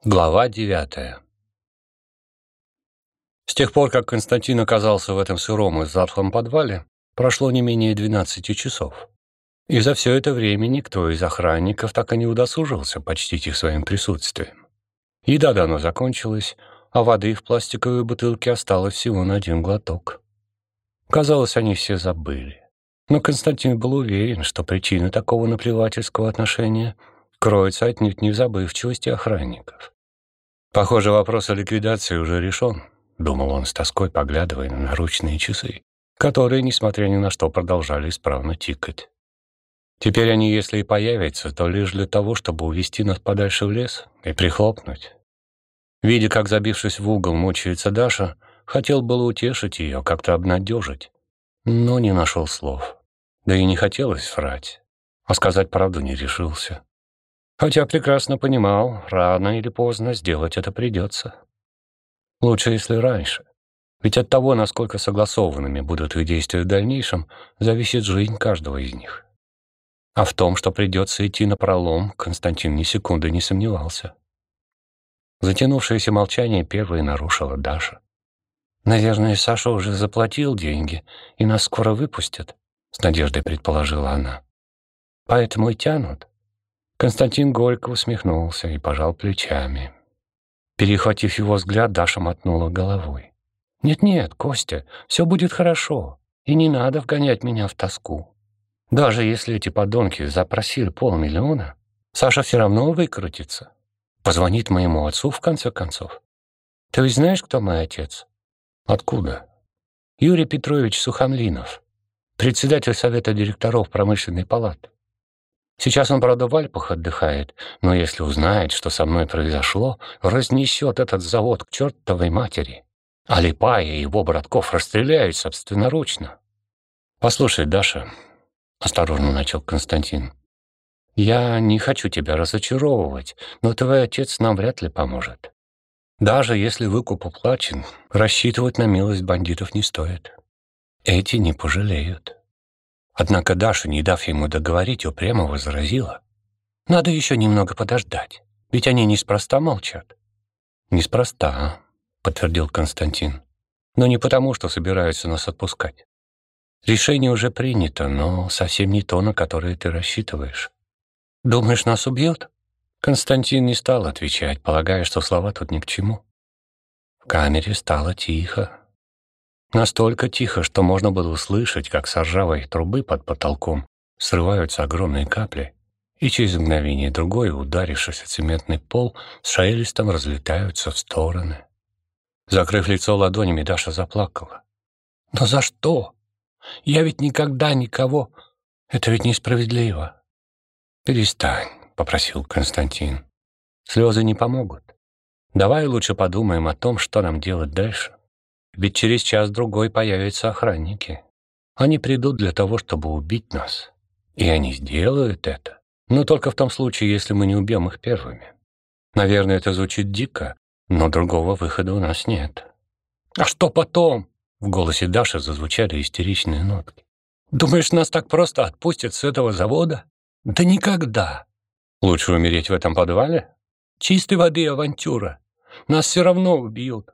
Глава 9. С тех пор, как Константин оказался в этом сыром и затхлом подвале, прошло не менее 12 часов. И за все это время никто из охранников так и не удосужился почтить их своим присутствием. Еда давно закончилась, а воды в пластиковой бутылке осталось всего на один глоток. Казалось, они все забыли. Но Константин был уверен, что причина такого наплевательского отношения кроется отнюдь не в забывчивости охранников. «Похоже, вопрос о ликвидации уже решен», — думал он с тоской, поглядывая на наручные часы, которые, несмотря ни на что, продолжали исправно тикать. Теперь они, если и появятся, то лишь для того, чтобы увести нас подальше в лес и прихлопнуть. Видя, как, забившись в угол, мучается Даша, хотел было утешить ее, как-то обнадежить, но не нашел слов. Да и не хотелось врать, а сказать правду не решился. Хотя прекрасно понимал, рано или поздно сделать это придется. Лучше, если раньше. Ведь от того, насколько согласованными будут их действия в дальнейшем, зависит жизнь каждого из них. А в том, что придется идти напролом, Константин ни секунды не сомневался. Затянувшееся молчание первой нарушила Даша. «Наверное, Саша уже заплатил деньги, и нас скоро выпустят», — с надеждой предположила она. «Поэтому и тянут». Константин горько усмехнулся и пожал плечами. Перехватив его взгляд, Даша мотнула головой. «Нет-нет, Костя, все будет хорошо, и не надо вгонять меня в тоску. Даже если эти подонки запросили 500 000, Саша все равно выкрутится. Позвонит моему отцу, в конце концов. Ты ведь знаешь, кто мой отец?» «Откуда?» «Юрий Петрович Сухомлинов, председатель совета директоров промышленной палаты. Сейчас он, правда, в Альпах отдыхает, но если узнает, что со мной произошло, разнесет этот завод к чертовой матери. А Липая и его братков расстреляют собственноручно». «Послушай, Даша», — осторожно начал Константин, «я не хочу тебя разочаровывать, но твой отец нам вряд ли поможет. Даже если выкуп уплачен, рассчитывать на милость бандитов не стоит. Эти не пожалеют». Однако Даша, не дав ему договорить, упрямо возразила: «Надо еще немного подождать, ведь они неспроста молчат». «Неспроста», — подтвердил Константин, «но не потому, что собираются нас отпускать. Решение уже принято, но совсем не то, на которое ты рассчитываешь». «Думаешь, нас убьют?» Константин не стал отвечать, полагая, что слова тут ни к чему. В камере стало тихо. Настолько тихо, что можно было услышать, как с ржавой трубы под потолком срываются огромные капли, и через мгновение другое, ударившись о цементный пол, с шелестом разлетаются в стороны. Закрыв лицо ладонями, Даша заплакала. «Но за что? Я ведь никогда никого... Это ведь несправедливо». «Перестань», — попросил Константин. «Слезы не помогут. Давай лучше подумаем о том, что нам делать дальше. Ведь через час-другой появятся охранники. Они придут для того, чтобы убить нас. И они сделают это. Но только в том случае, если мы не убьем их первыми. Наверное, это звучит дико, но другого выхода у нас нет». «А что потом?» В голосе Даши зазвучали истеричные нотки. «Думаешь, нас так просто отпустят с этого завода? Да никогда!» «Лучше умереть в этом подвале?» «Чистой воды авантюра. Нас все равно убьют».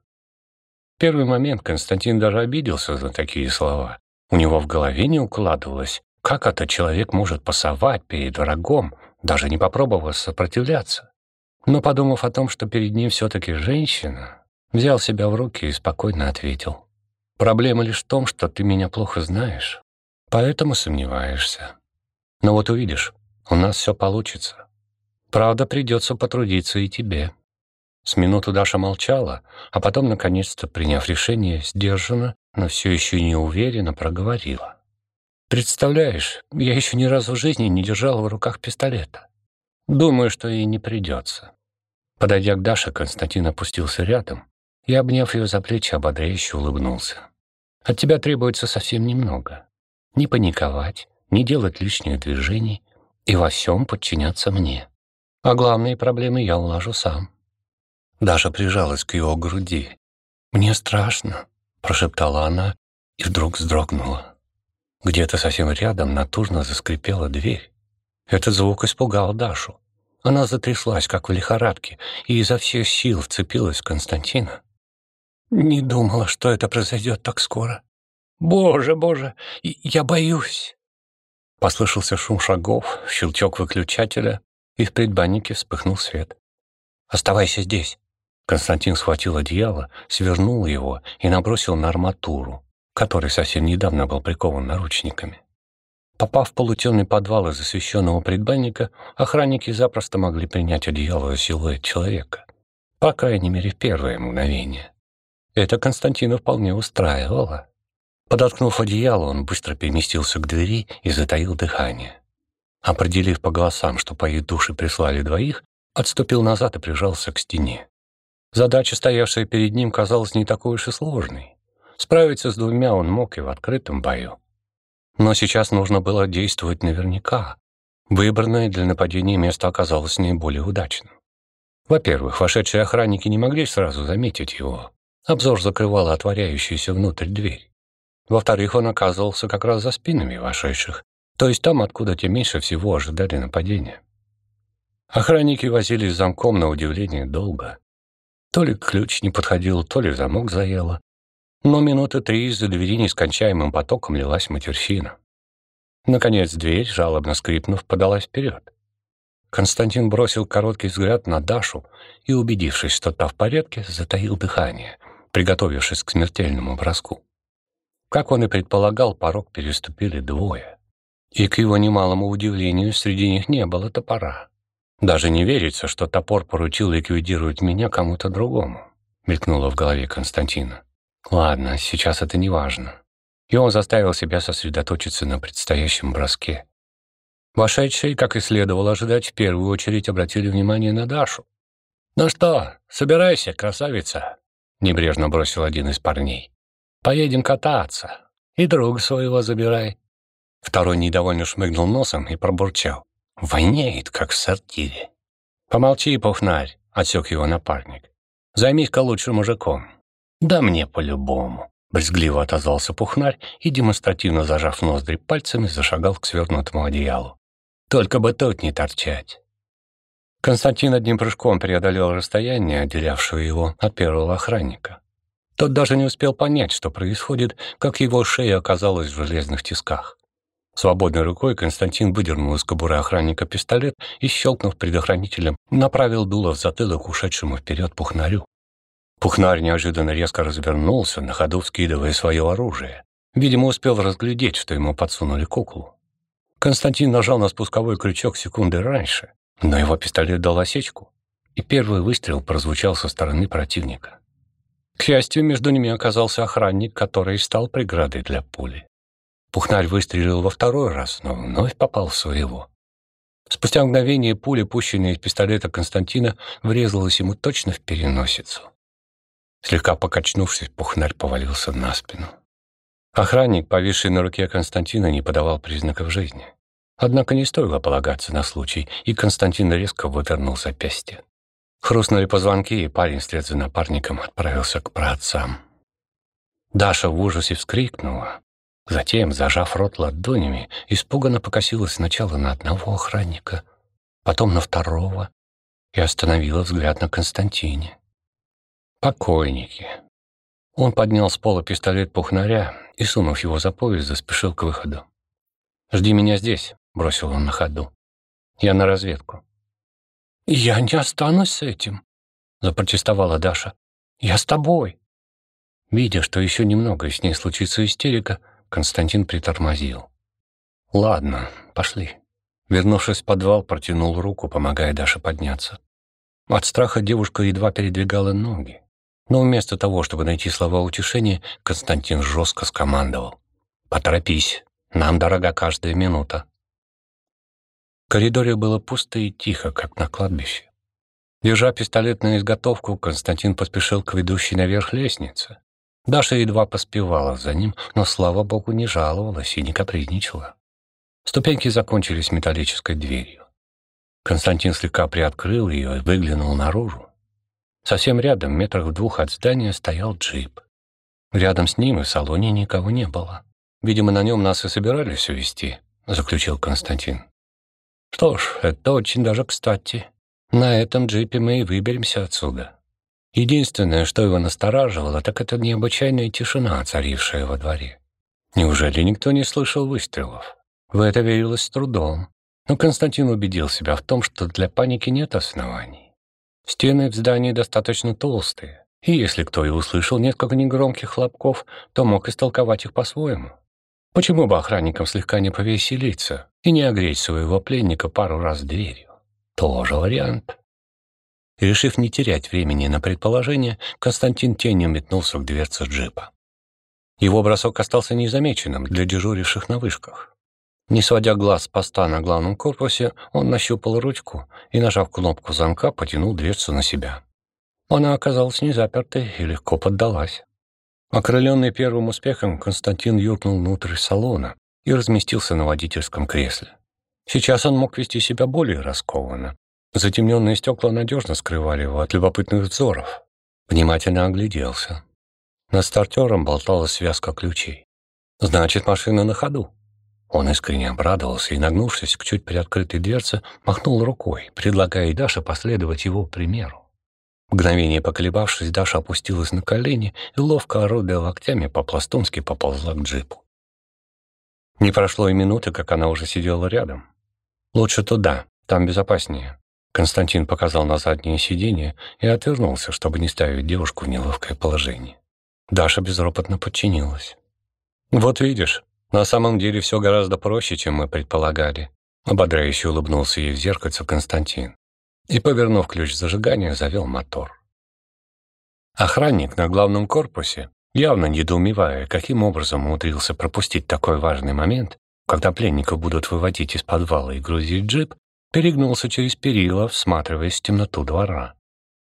В первый момент Константин даже обиделся за такие слова. У него в голове не укладывалось, как этот человек может пасовать перед врагом, даже не попробовав сопротивляться. Но, подумав о том, что перед ним все-таки женщина, взял себя в руки и спокойно ответил: «Проблема лишь в том, что ты меня плохо знаешь, поэтому сомневаешься. Но вот увидишь, у нас все получится. Правда, придется потрудиться и тебе». С минуту Даша молчала, а потом, наконец-то, приняв решение, сдержанно, но все еще неуверенно проговорила: «Представляешь, я еще ни разу в жизни не держала в руках пистолета. Думаю, что и не придется». Подойдя к Даше, Константин опустился рядом и, обняв ее за плечи, ободряюще улыбнулся. «От тебя требуется совсем немного. Не паниковать, не делать лишних движений и во всем подчиняться мне. А главные проблемы я улажу сам». Даша прижалась к его груди. «Мне страшно», — прошептала она и вдруг вздрогнула. Где-то совсем рядом натужно заскрипела дверь. Этот звук испугал Дашу. Она затряслась, как в лихорадке, и изо всех сил вцепилась в Константина. «Не думала, что это произойдет так скоро. Боже, боже, я боюсь!» Послышался шум шагов, щелчок выключателя, и в предбаннике вспыхнул свет. «Оставайся здесь!» Константин схватил одеяло, свернул его и набросил на арматуру, который совсем недавно был прикован наручниками. Попав в полутемный подвал из освещенного предбанника, охранники запросто могли принять одеяло за силуэт человека. По крайней мере, в первое мгновение. Это Константина вполне устраивало. Подоткнув одеяло, он быстро переместился к двери и затаил дыхание. Определив по голосам, что по их душе прислали двоих, отступил назад и прижался к стене. Задача, стоявшая перед ним, казалась не такой уж и сложной. Справиться с двумя он мог и в открытом бою. Но сейчас нужно было действовать наверняка. Выбранное для нападения место оказалось наиболее удачным. Во-первых, вошедшие охранники не могли сразу заметить его. Обзор закрывала отворяющаяся внутрь дверь. Во-вторых, он оказывался как раз за спинами вошедших, то есть там, откуда те меньше всего ожидали нападения. Охранники возились с замком на удивление долго. То ли ключ не подходил, то ли замок заело. Но минуты 3 из-за двери нескончаемым потоком лилась матерщина. Наконец дверь, жалобно скрипнув, подалась вперед. Константин бросил короткий взгляд на Дашу и, убедившись, что та в порядке, затаил дыхание, приготовившись к смертельному броску. Как он и предполагал, порог переступили двое. И, к его немалому удивлению, среди них не было топора. «Даже не верится, что топор поручил ликвидировать меня кому-то другому», — мелькнуло в голове Константина. Ладно, сейчас это не важно. И он заставил себя сосредоточиться на предстоящем броске. Вошедшие, как и следовало ожидать, в первую очередь обратили внимание на Дашу. «Ну что, собирайся, красавица!» — небрежно бросил один из парней. «Поедем кататься. И друга своего забирай». Второй недовольно шмыгнул носом и пробурчал. «Воняет, как в сортире». «Помолчи, пухнарь», — отсек его напарник. «Займись-ка лучше мужиком». «Да мне по-любому», — брезгливо отозвался пухнарь и, демонстративно зажав ноздри пальцами, зашагал к свернутому одеялу. «Только бы тут не торчать». Константин одним прыжком преодолел расстояние, отделявшего его от первого охранника. Тот даже не успел понять, что происходит, как его шея оказалась в железных тисках. Свободной рукой Константин выдернул из кобуры охранника пистолет и, щелкнув предохранителем, направил дуло в затылок ушедшему вперед пухнарю. Пухнарь неожиданно резко развернулся, на ходу вскидывая свое оружие. Видимо, успел разглядеть, что ему подсунули куклу. Константин нажал на спусковой крючок секунды раньше, но его пистолет дал осечку, и первый выстрел прозвучал со стороны противника. К счастью, между ними оказался охранник, который стал преградой для пули. Пухнарь выстрелил во второй раз, но вновь попал в своего. Спустя мгновение пуля, пущенная из пистолета Константина, врезалась ему точно в переносицу. Слегка покачнувшись, пухнарь повалился на спину. Охранник, повисший на руке Константина, не подавал признаков жизни. Однако не стоило полагаться на случай, и Константин резко вывернул запястье. Хрустнули позвонки, и парень вслед за напарником отправился к праотцам. Даша в ужасе вскрикнула. Затем, зажав рот ладонями, испуганно покосилась сначала на одного охранника, потом на второго и остановила взгляд на Константине. Покойники. Он поднял с пола пистолет пухнаря и, сунув его за пояс, заспешил к выходу. «Жди меня здесь», — бросил он на ходу. «Я на разведку». «Я не останусь с этим», — запротестовала Даша. «Я с тобой». Видя, что еще немного, и с ней случится истерика, Константин притормозил. «Ладно, пошли». Вернувшись в подвал, протянул руку, помогая Даше подняться. От страха девушка едва передвигала ноги. Но вместо того, чтобы найти слова утешения, Константин жестко скомандовал: «Поторопись, нам дорога каждая минута». В коридоре было пусто и тихо, как на кладбище. Держа пистолет на изготовку, Константин поспешил к ведущей наверх лестнице. Даша едва поспевала за ним, но, слава богу, не жаловалась и не капризничала. Ступеньки закончились металлической дверью. Константин слегка приоткрыл ее и выглянул наружу. Совсем рядом, метрах в 2 от здания, стоял джип. Рядом с ним и в салоне никого не было. «Видимо, на нем нас и собирались увезти», — заключил Константин. Что ж, это очень даже кстати. На этом джипе мы и выберемся отсюда. Единственное, что его настораживало, так это необычайная тишина, царившая во дворе. Неужели никто не слышал выстрелов? В это верилось с трудом. Но Константин убедил себя в том, что для паники нет оснований. Стены в здании достаточно толстые, и если кто и услышал несколько негромких хлопков, то мог истолковать их по-своему. Почему бы охранникам слегка не повеселиться и не огреть своего пленника пару раз дверью? Тоже вариант. Решив не терять времени на предположение, Константин тенью метнулся к дверце джипа. Его бросок остался незамеченным для дежуривших на вышках. Не сводя глаз с поста на главном корпусе, он нащупал ручку и, нажав кнопку замка, потянул дверцу на себя. Она оказалась не запертой и легко поддалась. Окрыленный первым успехом, Константин юркнул внутрь салона и разместился на водительском кресле. Сейчас он мог вести себя более раскованно. Затемненные стекла надежно скрывали его от любопытных взоров. Внимательно огляделся. Над стартером болталась связка ключей. Значит, машина на ходу. Он искренне обрадовался и, нагнувшись к чуть приоткрытой дверце, махнул рукой, предлагая Даше последовать его примеру. Мгновение поколебавшись, Даша опустилась на колени и, ловко орудуя локтями, по-пластунски поползла к джипу. Не прошло и минуты, как она уже сидела рядом. «Лучше туда, там безопаснее». Константин показал на заднее сиденье и отвернулся, чтобы не ставить девушку в неловкое положение. Даша безропотно подчинилась. «Вот видишь, на самом деле все гораздо проще, чем мы предполагали», ободряюще улыбнулся ей в зеркальце Константин и, повернув ключ зажигания, завел мотор. Охранник на главном корпусе, явно недоумевая, каким образом умудрился пропустить такой важный момент, когда пленников будут выводить из подвала и грузить джип, перегнулся через перила, всматриваясь в темноту двора.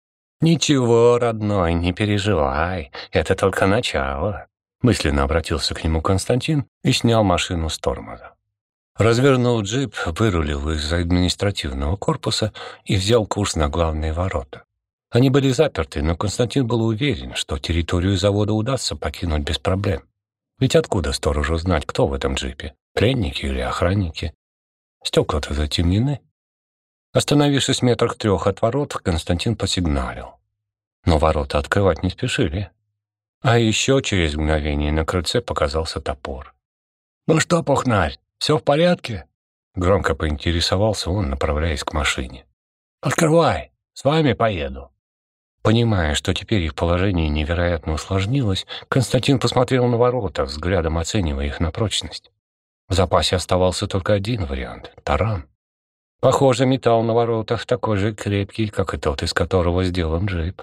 «Ничего, родной, не переживай, это только начало», мысленно обратился к нему Константин и снял машину с тормоза. Развернул джип, вырулил из административного корпуса и взял курс на главные ворота. Они были заперты, но Константин был уверен, что территорию завода удастся покинуть без проблем. Ведь откуда сторожу знать, кто в этом джипе? Пленники или охранники? Стекла-то затемнены. Остановившись метрах 3 от ворот, Константин посигналил. Но ворота открывать не спешили. А еще через мгновение на крыльце показался топор. «Ну что, Пухнарь, все в порядке?» Громко поинтересовался он, направляясь к машине. «Открывай, с вами поеду». Понимая, что теперь их положение невероятно усложнилось, Константин посмотрел на ворота, взглядом оценивая их на прочность. В запасе оставался только один вариант — таран. Похоже, металл на воротах такой же крепкий, как и тот, из которого сделан джип.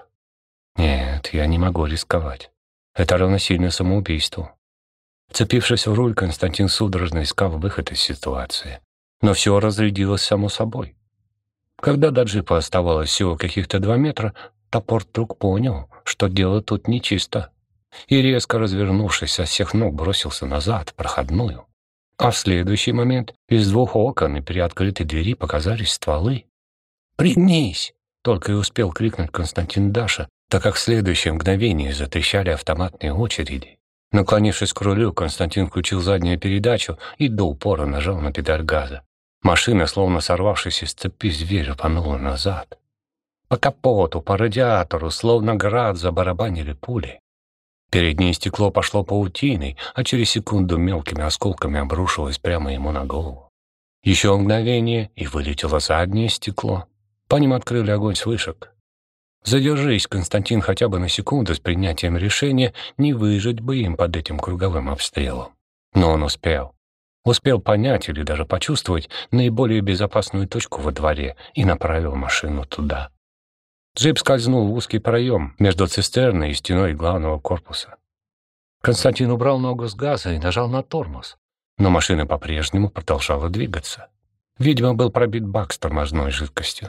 Нет, я не могу рисковать. Это равносильно самоубийству. Вцепившись в руль, Константин судорожно искал выход из ситуации. Но все разрядилось само собой. Когда до джипа оставалось всего каких-то 2 метра, топор вдруг понял, что дело тут нечисто. И, резко развернувшись, со всех ног бросился назад, в проходную. А в следующий момент из 2 окон и приоткрытой двери показались стволы. «Пригнись!» — только и успел крикнуть Константин Даша, так как в следующее мгновение затрещали автоматные очереди. Наклонившись к рулю, Константин включил заднюю передачу и до упора нажал на педаль газа. Машина, словно сорвавшись из цепи, зверь рванула назад. По капоту, по радиатору, словно град, забарабанили пули. Переднее стекло пошло паутиной, а через секунду мелкими осколками обрушилось прямо ему на голову. Еще мгновение, и вылетело заднее стекло. По ним открыли огонь с вышек. Задержись, Константин, хотя бы на секунду с принятием решения, не выжить бы им под этим круговым обстрелом. Но он успел. Успел понять или даже почувствовать наиболее безопасную точку во дворе и направил машину туда. Джип скользнул в узкий проем между цистерной и стеной главного корпуса. Константин убрал ногу с газа и нажал на тормоз, но машина по-прежнему продолжала двигаться. Видимо, был пробит бак с тормозной жидкостью.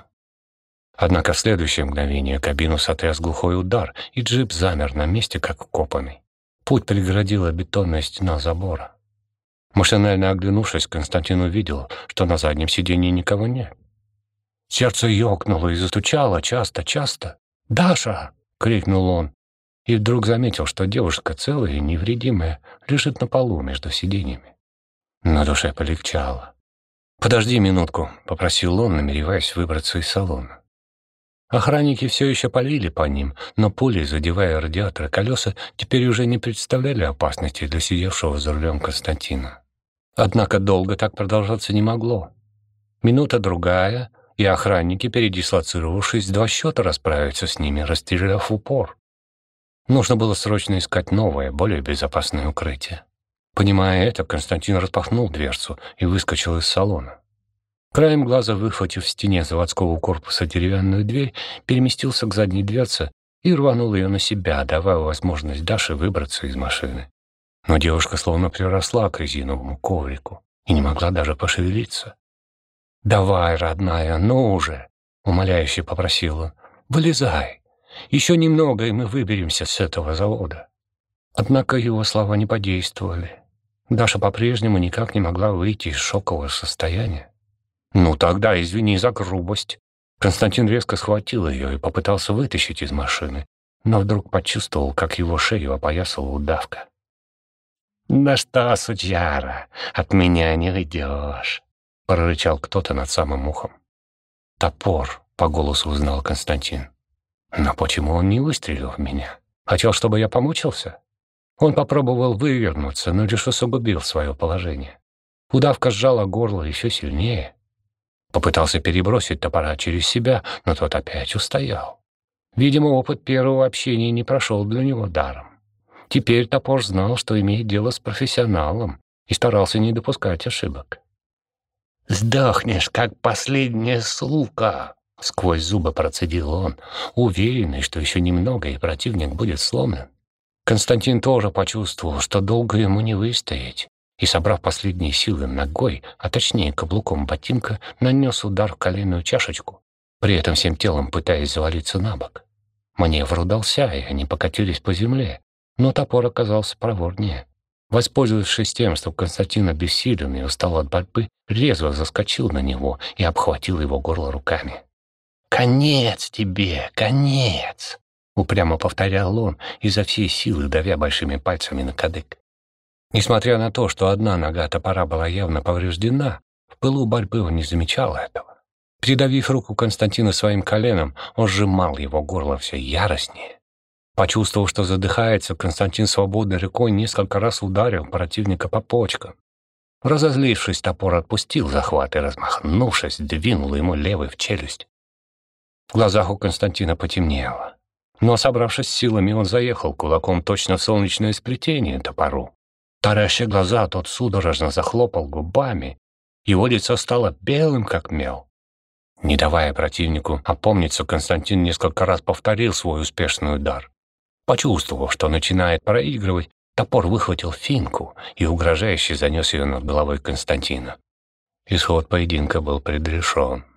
Однако в следующее мгновение кабину сотряс глухой удар, и джип замер на месте, как вкопанный. Путь преградила бетонная стена забора. Машинально оглянувшись, Константин увидел, что на заднем сиденье никого нет. Сердце ёкнуло и застучало часто-часто. «Даша!» — крикнул он. И вдруг заметил, что девушка, целая и невредимая, лежит на полу между сиденьями. На душе полегчало. «Подожди минутку», — попросил он, намереваясь выбраться из салона. Охранники все еще палили по ним, но пули, задевая радиатор и колеса, теперь уже не представляли опасности для сидевшего за рулем Константина. Однако долго так продолжаться не могло. Минута-другая, и охранники, передислоцировавшись, 2 счета расправятся с ними, расстреляв в упор. Нужно было срочно искать новое, более безопасное укрытие. Понимая это, Константин распахнул дверцу и выскочил из салона. Краем глаза, выхватив в стене заводского корпуса деревянную дверь, переместился к задней дверце и рванул ее на себя, давая возможность Даше выбраться из машины. Но девушка словно приросла к резиновому коврику и не могла даже пошевелиться. «Давай, родная, ну уже!» — умоляюще попросил он. «Вылезай! Еще немного, и мы выберемся с этого завода». Однако его слова не подействовали. Даша по-прежнему никак не могла выйти из шокового состояния. «Ну тогда извини за грубость». Константин резко схватил ее и попытался вытащить из машины, но вдруг почувствовал, как его шею опоясала удавка. «Да что, сучара, от меня не уйдешь», — прорычал кто-то над самым ухом. «Топор», — по голосу узнал Константин. «Но почему он не выстрелил в меня? Хотел, чтобы я помучился?» Он попробовал вывернуться, но лишь усугубил свое положение. Удавка сжала горло еще сильнее. Попытался перебросить топора через себя, но тот опять устоял. Видимо, опыт первого общения не прошел для него даром. Теперь топор знал, что имеет дело с профессионалом, и старался не допускать ошибок. «Сдохнешь, как последняя сука!» — сквозь зубы процедил он, уверенный, что еще немного, и противник будет сломлен. Константин тоже почувствовал, что долго ему не выстоять, и, собрав последние силы ногой, а точнее каблуком ботинка, нанес удар в коленную чашечку, при этом всем телом пытаясь завалиться на бок. Маневр удался, и они покатились по земле, но топор оказался проворнее. Воспользовавшись тем, что Константин обессилен и устал от борьбы, резво заскочил на него и обхватил его горло руками. «Конец тебе, конец!» — упрямо повторял он, изо всей силы давя большими пальцами на кадык. Несмотря на то, что одна нога топора была явно повреждена, в пылу борьбы он не замечал этого. Придавив руку Константина своим коленом, он сжимал его горло все яростнее. Почувствовав, что задыхается, Константин свободной рукой несколько раз ударил противника по почкам. Разозлившись, топор отпустил захват и, размахнувшись, двинул ему левой в челюсть. В глазах у Константина потемнело. Но, собравшись силами, он заехал кулаком точно в солнечное сплетение топору. Тараща глаза, тот судорожно захлопал губами. Его лицо стало белым, как мел. Не давая противнику опомниться, Константин несколько раз повторил свой успешный удар. Почувствовав, что начинает проигрывать, топор выхватил финку и угрожающе занес ее над головой Константина. Исход поединка был предрешен.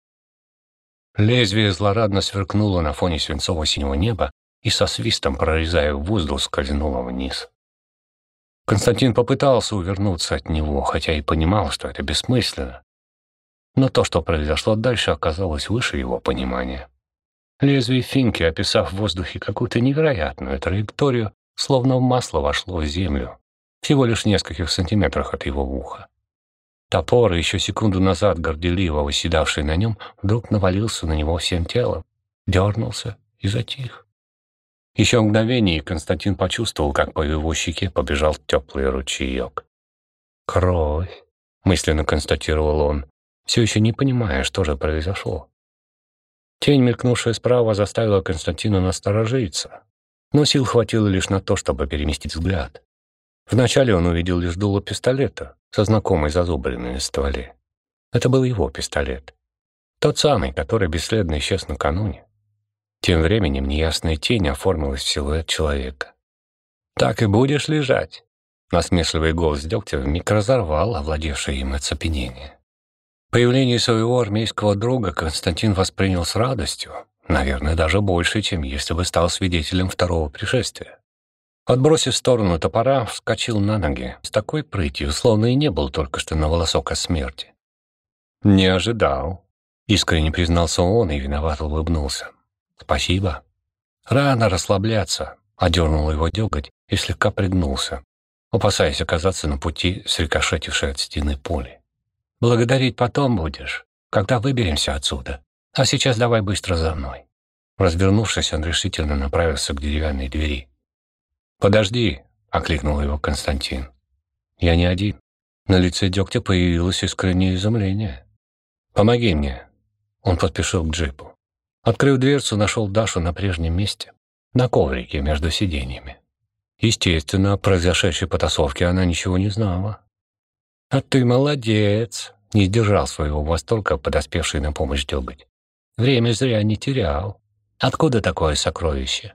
Лезвие злорадно сверкнуло на фоне свинцово-синего неба и со свистом, прорезая воздух, скользнуло вниз. Константин попытался увернуться от него, хотя и понимал, что это бессмысленно. Но то, что произошло дальше, оказалось выше его понимания. Лезвие финки, описав в воздухе какую-то невероятную траекторию, словно в масло вошло в землю, всего лишь в нескольких сантиметрах от его уха. Топор, еще секунду назад горделиво восседавший на нем, вдруг навалился на него всем телом, дернулся и затих. Еще мгновение, и Константин почувствовал, как по его щеке побежал теплый ручеек. «Кровь», — мысленно констатировал он, все еще не понимая, что же произошло. Тень, мелькнувшая справа, заставила Константина насторожиться, но сил хватило лишь на то, чтобы переместить взгляд. Вначале он увидел лишь дуло пистолета со знакомой зазубренной на стволе. Это был его пистолет. Тот самый, который бесследно исчез накануне. Тем временем неясная тень оформилась в силуэт человека. «Так и будешь лежать?» Насмешливый голос Дегтя вмиг разорвал овладевшее им оцепенение. Появление своего армейского друга Константин воспринял с радостью, наверное, даже больше, чем если бы стал свидетелем второго пришествия. Отбросив в сторону топора, вскочил на ноги с такой прытью, словно и не был только что на волосок от смерти. «Не ожидал», — искренне признался он и виновато улыбнулся. «Спасибо». «Рано расслабляться», — одернул его деготь и слегка пригнулся, опасаясь оказаться на пути срикошетившей от стены пули. Благодарить потом будешь, когда выберемся отсюда. А сейчас давай быстро за мной». Развернувшись, он решительно направился к деревянной двери. «Подожди», — окликнул его Константин. «Я не один». На лице Дегтя появилось искреннее изумление. «Помоги мне». Он поспешил к джипу. Открыв дверцу, нашел Дашу на прежнем месте, на коврике между сиденьями. Естественно, о произошедшей потасовке она ничего не знала. «А ты молодец!» — не сдержал своего восторга подоспевший на помощь Деготь. «Время зря не терял. Откуда такое сокровище?»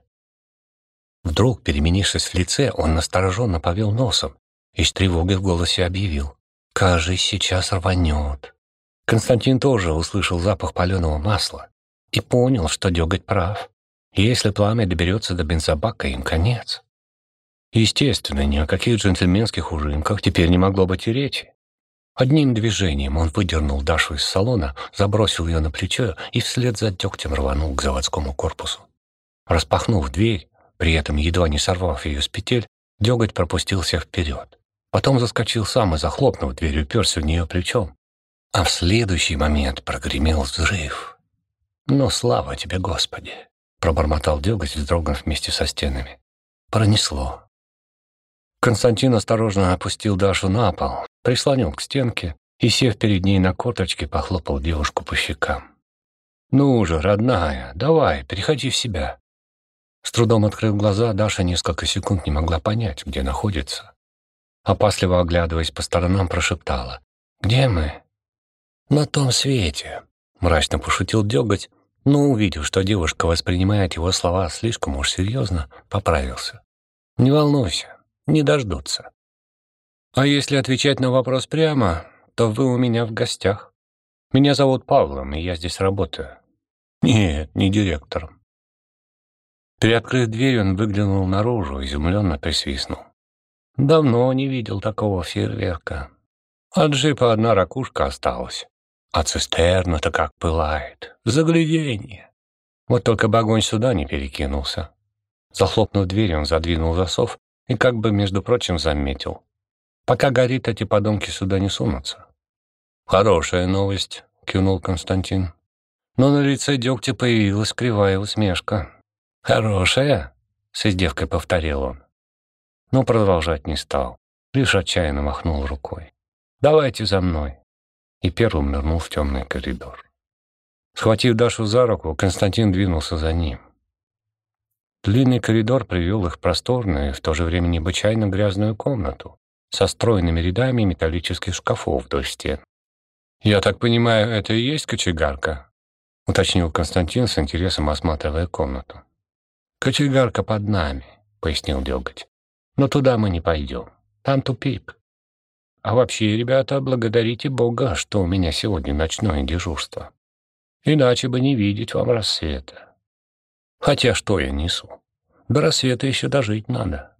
Вдруг, переменившись в лице, он настороженно повел носом и с тревогой в голосе объявил: «Кажись, сейчас рванет». Константин тоже услышал запах паленого масла и понял, что Деготь прав. Если пламя доберется до бензобака, им конец. Естественно, ни о каких джентльменских ужимках теперь не могло быть и речи. Одним движением он выдернул Дашу из салона, забросил ее на плечо и вслед за Дегтем рванул к заводскому корпусу. Распахнув дверь, при этом едва не сорвав ее с петель, Деготь пропустил всех вперед. Потом заскочил сам и, захлопнув дверь, уперся в нее плечом. А в следующий момент прогремел взрыв. «Ну, слава тебе, Господи!» — пробормотал Деготь, вздрогнув вместе со стенами. Пронесло. Константин осторожно опустил Дашу на пол, прислонил к стенке и, сев перед ней на корточки, похлопал девушку по щекам. «Ну же, родная, давай, переходи в себя». С трудом открыв глаза, Даша несколько секунд не могла понять, где находится. Опасливо оглядываясь по сторонам, прошептала: «Где мы?» «На том свете», — мрачно пошутил Деготь, но, увидев, что девушка воспринимает его слова слишком уж серьезно, поправился. «Не волнуйся, не дождутся. А если отвечать на вопрос прямо, то вы у меня в гостях. Меня зовут Павлом, и я здесь работаю». «Нет, не директором». Приоткрыв дверь, он выглянул наружу, изумленно присвистнул. Давно не видел такого фейерверка. От джипа одна ракушка осталась. А цистерна-то как пылает. Загляденье. Вот только бы огонь сюда не перекинулся. Захлопнув дверь, он задвинул засов и как бы, между прочим, заметил: пока горит, эти подонки сюда не сунутся. «Хорошая новость», — кивнул Константин. Но на лице Дегтя появилась кривая усмешка. «Хорошая?» — с издевкой повторил он. Но продолжать не стал, лишь отчаянно махнул рукой. «Давайте за мной». И первым нырнул в темный коридор. Схватив Дашу за руку, Константин двинулся за ним. Длинный коридор привел их в просторную и в то же время необычайно грязную комнату со стройными рядами металлических шкафов вдоль стен. «Я так понимаю, это и есть кочегарка?» — уточнил Константин с интересом, осматривая комнату. «Кочегарка под нами», — пояснил Деготь. «Но туда мы не пойдем. Там тупик. А вообще, ребята, благодарите Бога, что у меня сегодня ночное дежурство. Иначе бы не видеть вам рассвета. Хотя что я несу? До рассвета еще дожить надо».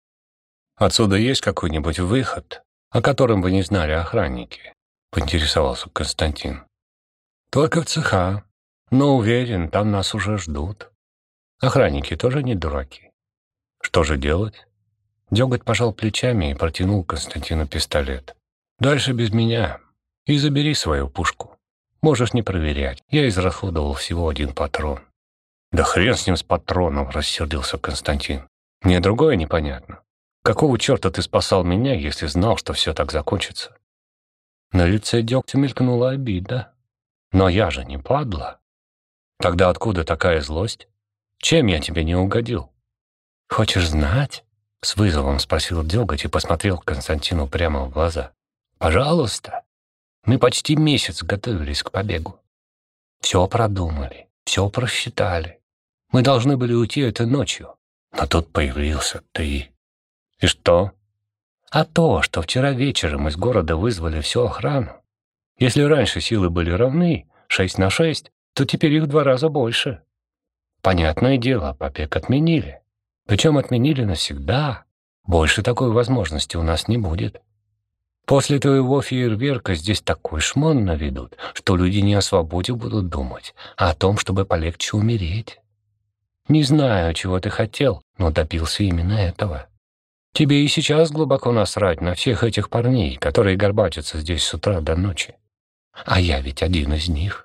«Отсюда есть какой-нибудь выход, о котором вы не знали охранники?» — поинтересовался Константин. «Только в цеха. Но уверен, там нас уже ждут. Охранники тоже не дураки. Что же делать?» Деготь пожал плечами и протянул Константину пистолет. «Дальше без меня. И забери свою пушку. Можешь не проверять. Я израсходовал всего 1 патрон». «Да хрен с ним, с патроном!» — рассердился Константин. «Мне другое непонятно. Какого черта ты спасал меня, если знал, что все так закончится?» На лице Дегтя мелькнула обида. «Но я же не падла. Тогда откуда такая злость? Чем я тебе не угодил?» «Хочешь знать?» — с вызовом спросил Деготь и посмотрел Константину прямо в глаза. «Пожалуйста. Мы почти месяц готовились к побегу. Все продумали, все просчитали. Мы должны были уйти этой ночью. Но тут появился ты». «И что?» «А то, что вчера вечером из города вызвали всю охрану. Если раньше силы были равны, 6 на 6, то теперь их в 2 раза больше. Понятное дело, побег отменили. Причем отменили навсегда. Больше такой возможности у нас не будет. После твоего фейерверка здесь такой шмон наведут, что люди не о свободе будут думать, а о том, чтобы полегче умереть. Не знаю, чего ты хотел, но добился именно этого». Тебе и сейчас глубоко насрать на всех этих парней, которые горбатятся здесь с утра до ночи. А я ведь один из них.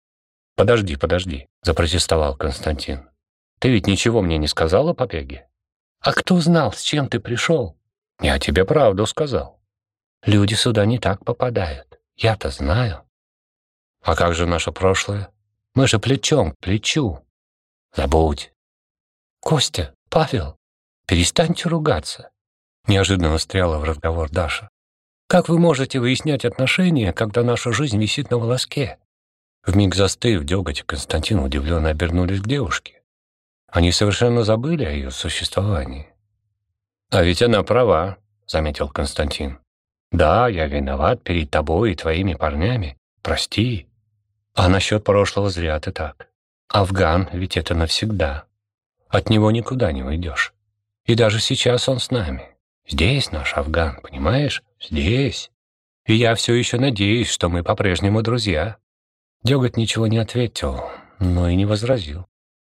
Подожди, запротестовал Константин. Ты ведь ничего мне не сказал о побеге? А кто знал, с чем ты пришел? Я тебе правду сказал. Люди сюда не так попадают. Я-то знаю. А как же наше прошлое? Мы же плечом к плечу. Забудь. Костя, Павел, перестаньте ругаться. Неожиданно встряла в разговор Даша. Как вы можете выяснять отношения, когда наша жизнь висит на волоске? Вмиг застыв, Дёготь и Константин удивленно обернулись к девушке. Они совершенно забыли о ее существовании. «А ведь она права», — заметил Константин. «Да, я виноват перед тобой и твоими парнями. Прости. А насчет прошлого зря ты так. Афган ведь это навсегда. От него никуда не уйдешь. И даже сейчас он с нами. Здесь наш Афган, понимаешь? Здесь. И я все еще надеюсь, что мы по-прежнему друзья». Дёготь ничего не ответил, но и не возразил.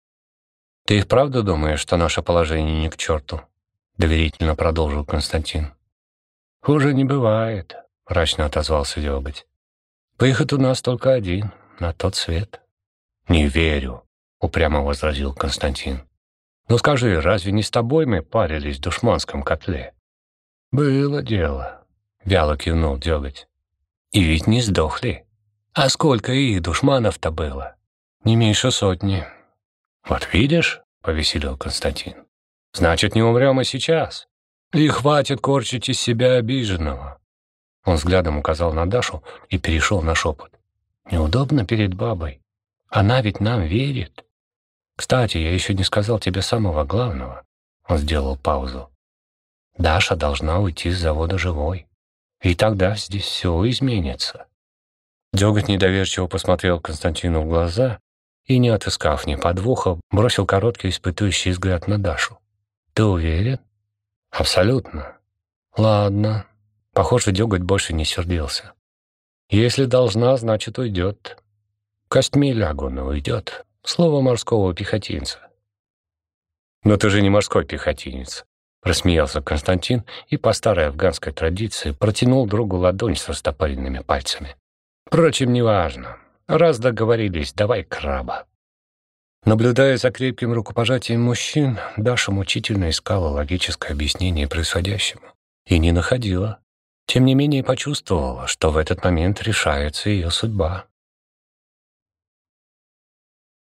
«Ты и вправду думаешь, что наше положение ни к черту?» — доверительно продолжил Константин. «Хуже не бывает», — мрачно отозвался Дёготь. «Выход у нас только один, на тот свет». «Не верю», — упрямо возразил Константин. «Ну скажи, разве не с тобой мы парились в душманском котле?» «Было дело», — вяло кивнул Дёготь. «И ведь не сдохли. А сколько их душманов-то было? Не меньше 100. «Вот видишь», — повеселил Константин, — «значит, не умрем и сейчас. И хватит корчить из себя обиженного». Он взглядом указал на Дашу и перешел на шепот. «Неудобно перед бабой. Она ведь нам верит. Кстати, я еще не сказал тебе самого главного». Он сделал паузу. «Даша должна уйти с завода живой. И тогда здесь все изменится». Дёготь недоверчиво посмотрел Константину в глаза и, не отыскав ни подвоха, бросил короткий испытующий взгляд на Дашу. «Ты уверен?» «Абсолютно». «Ладно». Похоже, Дёготь больше не сердился. «Если должна, значит, уйдет. Костьми лягу, но уйдет. Слово морского пехотинца». «Но ты же не морской пехотинец», — рассмеялся Константин и по старой афганской традиции протянул другу ладонь с растопыренными пальцами. «Впрочем, неважно. Раз договорились, давай краба». Наблюдая за крепким рукопожатием мужчин, Даша мучительно искала логическое объяснение происходящему и не находила. Тем не менее почувствовала, что в этот момент решается ее судьба.